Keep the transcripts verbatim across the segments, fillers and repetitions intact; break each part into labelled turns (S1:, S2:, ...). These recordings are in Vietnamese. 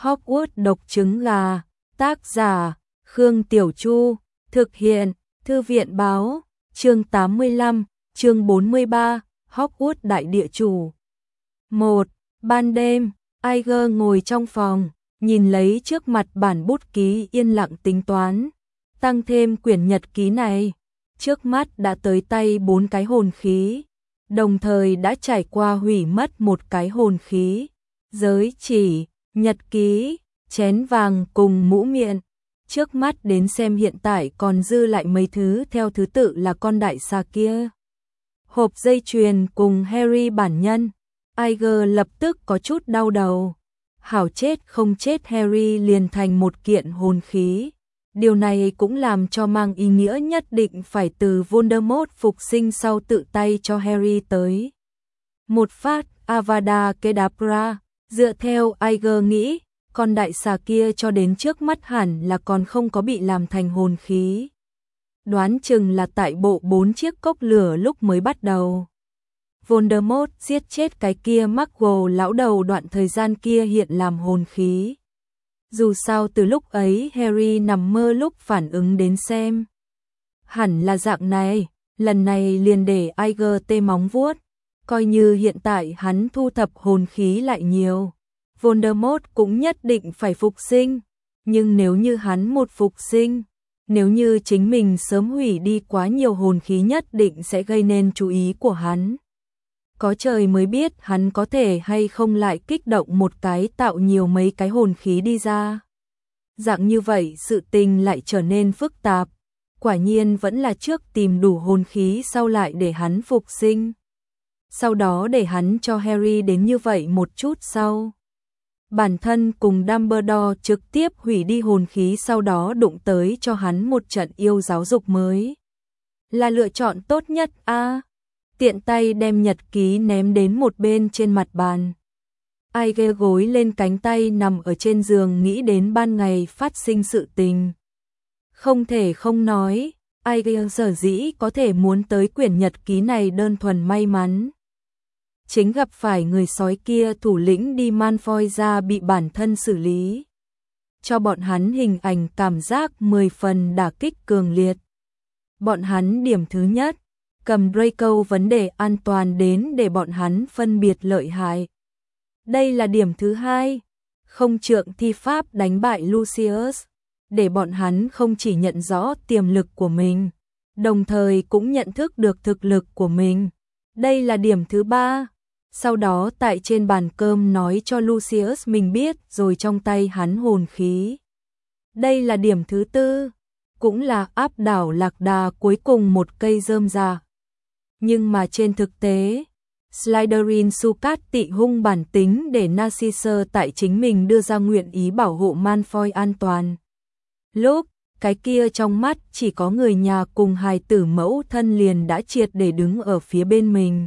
S1: Hogwarts độc trứng gà, tác giả, Khương Tiểu Chu, thực hiện, Thư viện báo, chương tám mươi lăm, chương bốn mươi ba, Hogwarts đại địa chủ. một. Ban đêm, Iger ngồi trong phòng, nhìn lấy trước mặt bản bút ký yên lặng tính toán, tăng thêm quyển nhật ký này, trước mắt đã tới tay bốn cái hồn khí, đồng thời đã trải qua hủy mất một cái hồn khí, giới chỉ, nhật ký, chén vàng cùng mũ miệng. Trước mắt đến xem hiện tại còn dư lại mấy thứ theo thứ tự là con đại xà kia, hộp dây chuyền cùng Harry bản nhân. Iger lập tức có chút đau đầu. Hảo chết không chết Harry liền thành một kiện hồn khí. Điều này cũng làm cho mang ý nghĩa nhất định phải từ Voldemort phục sinh sau tự tay cho Harry tới một phát Avada Kedavra. Dựa theo Iger nghĩ, con đại xà kia cho đến trước mắt hẳn là còn không có bị làm thành hồn khí. Đoán chừng là tại bộ bốn chiếc cốc lửa lúc mới bắt đầu. Voldemort giết chết cái kia Muggle lão đầu đoạn thời gian kia hiện làm hồn khí. Dù sao từ lúc ấy Harry nằm mơ lúc phản ứng đến xem. Hẳn là dạng này, lần này liền để Iger tê móng vuốt. Coi như hiện tại hắn thu thập hồn khí lại nhiều, Voldemort cũng nhất định phải phục sinh. Nhưng nếu như hắn một phục sinh, nếu như chính mình sớm hủy đi quá nhiều hồn khí nhất định sẽ gây nên chú ý của hắn. Có trời mới biết hắn có thể hay không lại kích động một cái tạo nhiều mấy cái hồn khí đi ra. Dạng như vậy sự tình lại trở nên phức tạp. Quả nhiên vẫn là trước tìm đủ hồn khí sau lại để hắn phục sinh. Sau đó để hắn cho Harry đến như vậy một chút sau. Bản thân cùng Dumbledore trực tiếp hủy đi hồn khí sau đó đụng tới cho hắn một trận yêu giáo dục mới. Là lựa chọn tốt nhất a. À, tiện tay đem nhật ký ném đến một bên trên mặt bàn. Iger gối lên cánh tay nằm ở trên giường nghĩ đến ban ngày phát sinh sự tình. Không thể không nói, Iger sở dĩ có thể muốn tới quyển nhật ký này đơn thuần may mắn. Chính gặp phải người sói kia thủ lĩnh đi Malfoy ra bị bản thân xử lý. Cho bọn hắn hình ảnh cảm giác mười phần đả kích cường liệt. Bọn hắn điểm thứ nhất, cầm Draco vấn đề an toàn đến để bọn hắn phân biệt lợi hại. Đây là điểm thứ hai, không trượng thi pháp đánh bại Lucius, để bọn hắn không chỉ nhận rõ tiềm lực của mình, đồng thời cũng nhận thức được thực lực của mình. Đây là điểm thứ ba, sau đó tại trên bàn cơm nói cho Lucius mình biết rồi trong tay hắn hồn khí. Đây là điểm thứ tư, cũng là áp đảo lạc đà cuối cùng một cây rơm rạ. Nhưng mà trên thực tế, Slytherin Sucat tị hung bản tính để Narcisse tại chính mình đưa ra nguyện ý bảo hộ Malfoy an toàn. Lúc, cái kia trong mắt chỉ có người nhà cùng hài tử mẫu thân liền đã triệt để đứng ở phía bên mình.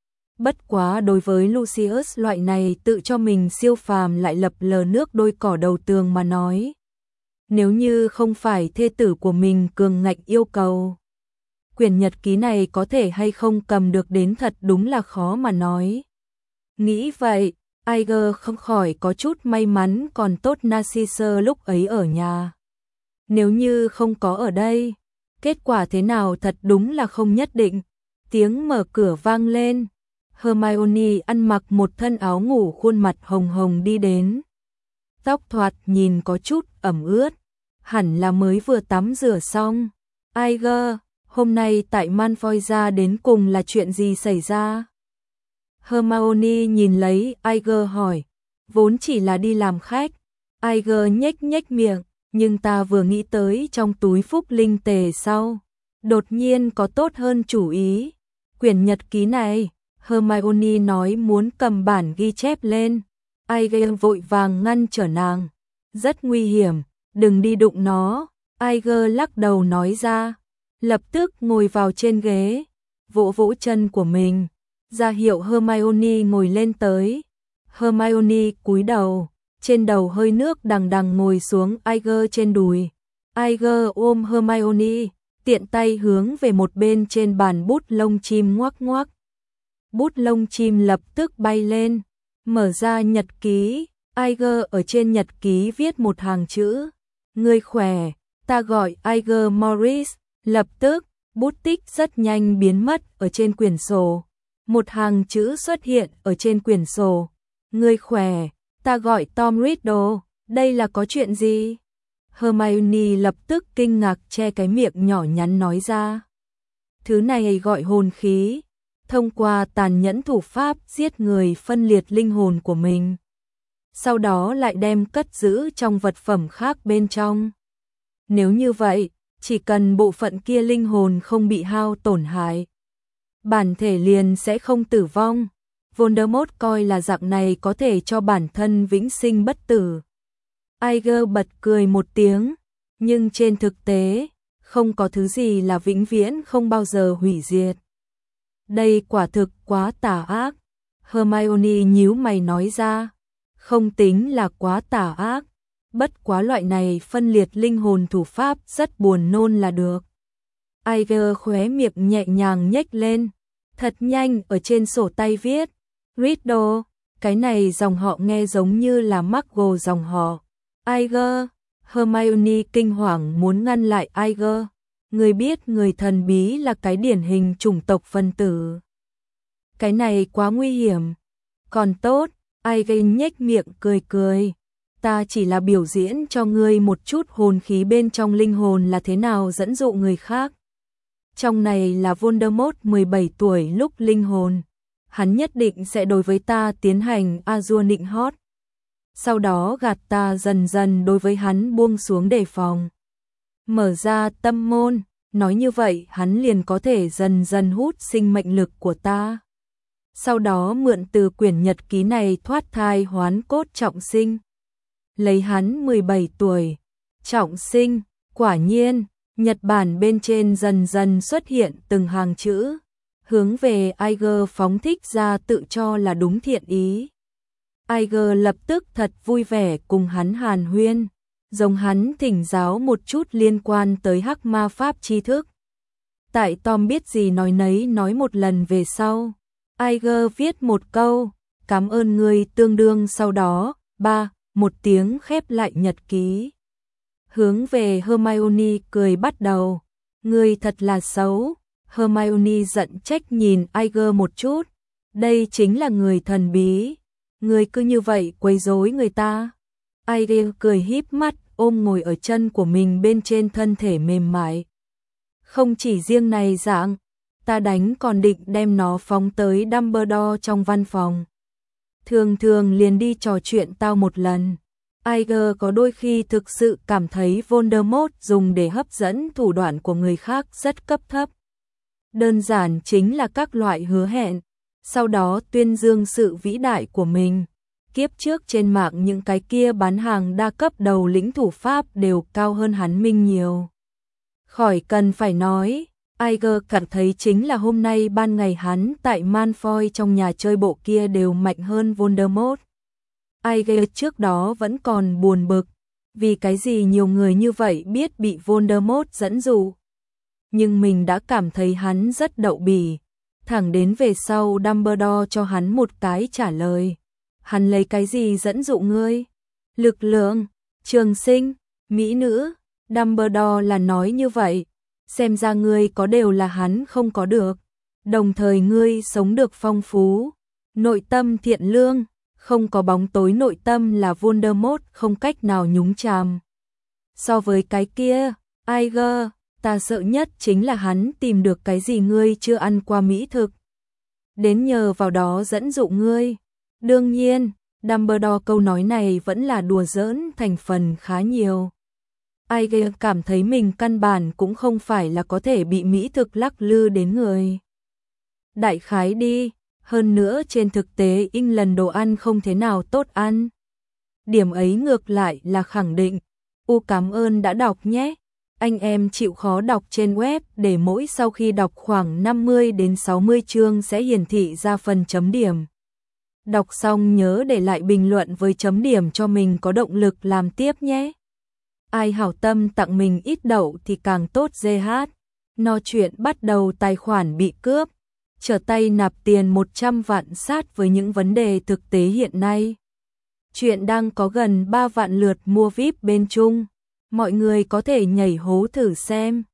S1: Bất quá đối với Lucius loại này tự cho mình siêu phàm lại lập lờ nước đôi cỏ đầu tường mà nói. Nếu như không phải thê tử của mình cường ngạnh yêu cầu, quyển nhật ký này có thể hay không cầm được đến thật đúng là khó mà nói. Nghĩ vậy, Iger không khỏi có chút may mắn còn tốt Narcisse lúc ấy ở nhà. Nếu như không có ở đây, kết quả thế nào thật đúng là không nhất định. Tiếng mở cửa vang lên. Hermione ăn mặc một thân áo ngủ khuôn mặt hồng hồng đi đến. Tóc thoạt nhìn có chút ẩm ướt, hẳn là mới vừa tắm rửa xong. Iger, hôm nay tại Malfoy ra đến cùng là chuyện gì xảy ra? Hermione nhìn lấy Iger hỏi, vốn chỉ là đi làm khách. Iger nhếch nhếch miệng, nhưng ta vừa nghĩ tới trong túi phúc linh tề sau. Đột nhiên có tốt hơn chủ ý. Quyển nhật ký này, Hermione nói muốn cầm bản ghi chép lên. Iger vội vàng ngăn trở nàng. Rất nguy hiểm, đừng đi đụng nó. Iger lắc đầu nói ra. Lập tức ngồi vào trên ghế, vỗ vỗ chân của mình, ra hiệu Hermione ngồi lên tới. Hermione cúi đầu, trên đầu hơi nước đằng đằng ngồi xuống Iger trên đùi. Iger ôm Hermione, tiện tay hướng về một bên trên bàn bút lông chim ngoắc ngoắc. Bút lông chim lập tức bay lên, mở ra nhật ký, Iger ở trên nhật ký viết một hàng chữ. Ngươi khỏe, ta gọi Iger Morris. Lập tức, bút tích rất nhanh biến mất ở trên quyển sổ. Một hàng chữ xuất hiện ở trên quyển sổ. Ngươi khỏe, ta gọi Tom Riddle. Đây là có chuyện gì? Hermione lập tức kinh ngạc che cái miệng nhỏ nhắn nói ra. Thứ này gọi hồn khí. Thông qua tàn nhẫn thủ pháp giết người phân liệt linh hồn của mình. Sau đó lại đem cất giữ trong vật phẩm khác bên trong. Nếu như vậy, chỉ cần bộ phận kia linh hồn không bị hao tổn hại, bản thể liền sẽ không tử vong. Voldemort coi là dạng này có thể cho bản thân vĩnh sinh bất tử. Iger bật cười một tiếng, nhưng trên thực tế, không có thứ gì là vĩnh viễn không bao giờ hủy diệt. Đây quả thực quá tà ác. Hermione nhíu mày nói ra. Không tính là quá tà ác, bất quá loại này phân liệt linh hồn thủ pháp rất buồn nôn là được. Iger khóe miệng nhẹ nhàng nhếch lên, thật nhanh ở trên sổ tay viết. Riddle, cái này dòng họ nghe giống như là Muggle dòng họ. Iger, Hermione kinh hoàng muốn ngăn lại Iger. Người biết người thần bí là cái điển hình chủng tộc phân tử. Cái này quá nguy hiểm. Còn tốt, Iger nhếch miệng cười cười. Ta chỉ là biểu diễn cho ngươi một chút hồn khí bên trong linh hồn là thế nào dẫn dụ người khác. Trong này là Voldemort mười bảy tuổi lúc linh hồn. Hắn nhất định sẽ đối với ta tiến hành Azure nịnh hót. Sau đó gạt ta dần dần đối với hắn buông xuống đề phòng. Mở ra tâm môn, nói như vậy hắn liền có thể dần dần hút sinh mệnh lực của ta. Sau đó mượn từ quyển nhật ký này thoát thai hoán cốt trọng sinh. Lấy hắn mười bảy tuổi, trọng sinh, quả nhiên, Nhật Bản bên trên dần dần xuất hiện từng hàng chữ, hướng về Iger phóng thích ra tự cho là đúng thiện ý. Iger lập tức thật vui vẻ cùng hắn hàn huyên, giống hắn thỉnh giáo một chút liên quan tới hắc ma pháp tri thức. Tại Tom biết gì nói nấy nói một lần về sau. Iger viết một câu, cảm ơn ngươi tương đương sau đó, ba, một tiếng khép lại nhật ký. Hướng về Hermione cười bắt đầu, ngươi thật là xấu. Hermione giận trách nhìn Iger một chút, đây chính là người thần bí, ngươi cứ như vậy quấy rối người ta. Iger cười híp mắt ôm ngồi ở chân của mình bên trên thân thể mềm mại. Không chỉ riêng này dạng, ta đánh còn định đem nó phóng tới Dumbledore trong văn phòng. Thường thường liền đi trò chuyện tao một lần. Iger có đôi khi thực sự cảm thấy Voldemort dùng để hấp dẫn thủ đoạn của người khác rất cấp thấp. Đơn giản chính là các loại hứa hẹn, sau đó tuyên dương sự vĩ đại của mình. Kiếp trước trên mạng những cái kia bán hàng đa cấp đầu lĩnh thủ pháp đều cao hơn hắn minh nhiều. Khỏi cần phải nói, Iger cảm thấy chính là hôm nay ban ngày hắn tại Malfoy trong nhà chơi bộ kia đều mạnh hơn Voldemort. Iger trước đó vẫn còn buồn bực, vì cái gì nhiều người như vậy biết bị Voldemort dẫn dụ. Nhưng mình đã cảm thấy hắn rất đậu bỉ, thẳng đến về sau Dumbledore cho hắn một cái trả lời. Hắn lấy cái gì dẫn dụ ngươi? Lực lượng, trường sinh, mỹ nữ, Dumbledore là nói như vậy. Xem ra ngươi có đều là hắn không có được. Đồng thời ngươi sống được phong phú, nội tâm thiện lương, không có bóng tối nội tâm là Voldemort không cách nào nhúng chàm. So với cái kia, Iger, ta sợ nhất chính là hắn tìm được cái gì ngươi chưa ăn qua mỹ thực. Đến nhờ vào đó dẫn dụ ngươi. Đương nhiên, Dumbledore câu nói này vẫn là đùa giỡn thành phần khá nhiều. Iger cảm thấy mình căn bản cũng không phải là có thể bị mỹ thực lắc lư đến người. Đại khái đi, hơn nữa trên thực tế England đồ ăn không thế nào tốt ăn. Điểm ấy ngược lại là khẳng định. U cảm ơn đã đọc nhé. Anh em chịu khó đọc trên web để mỗi sau khi đọc khoảng năm mươi đến sáu mươi chương sẽ hiển thị ra phần chấm điểm. Đọc xong nhớ để lại bình luận với chấm điểm cho mình có động lực làm tiếp nhé. Ai hảo tâm tặng mình ít đậu thì càng tốt giê hát. No chuyện bắt đầu tài khoản bị cướp. Trở tay nạp tiền một trăm vạn sát với những vấn đề thực tế hiện nay. Chuyện đang có gần ba vạn lượt mua vi ai pi bên Trung. Mọi người có thể nhảy hố thử xem.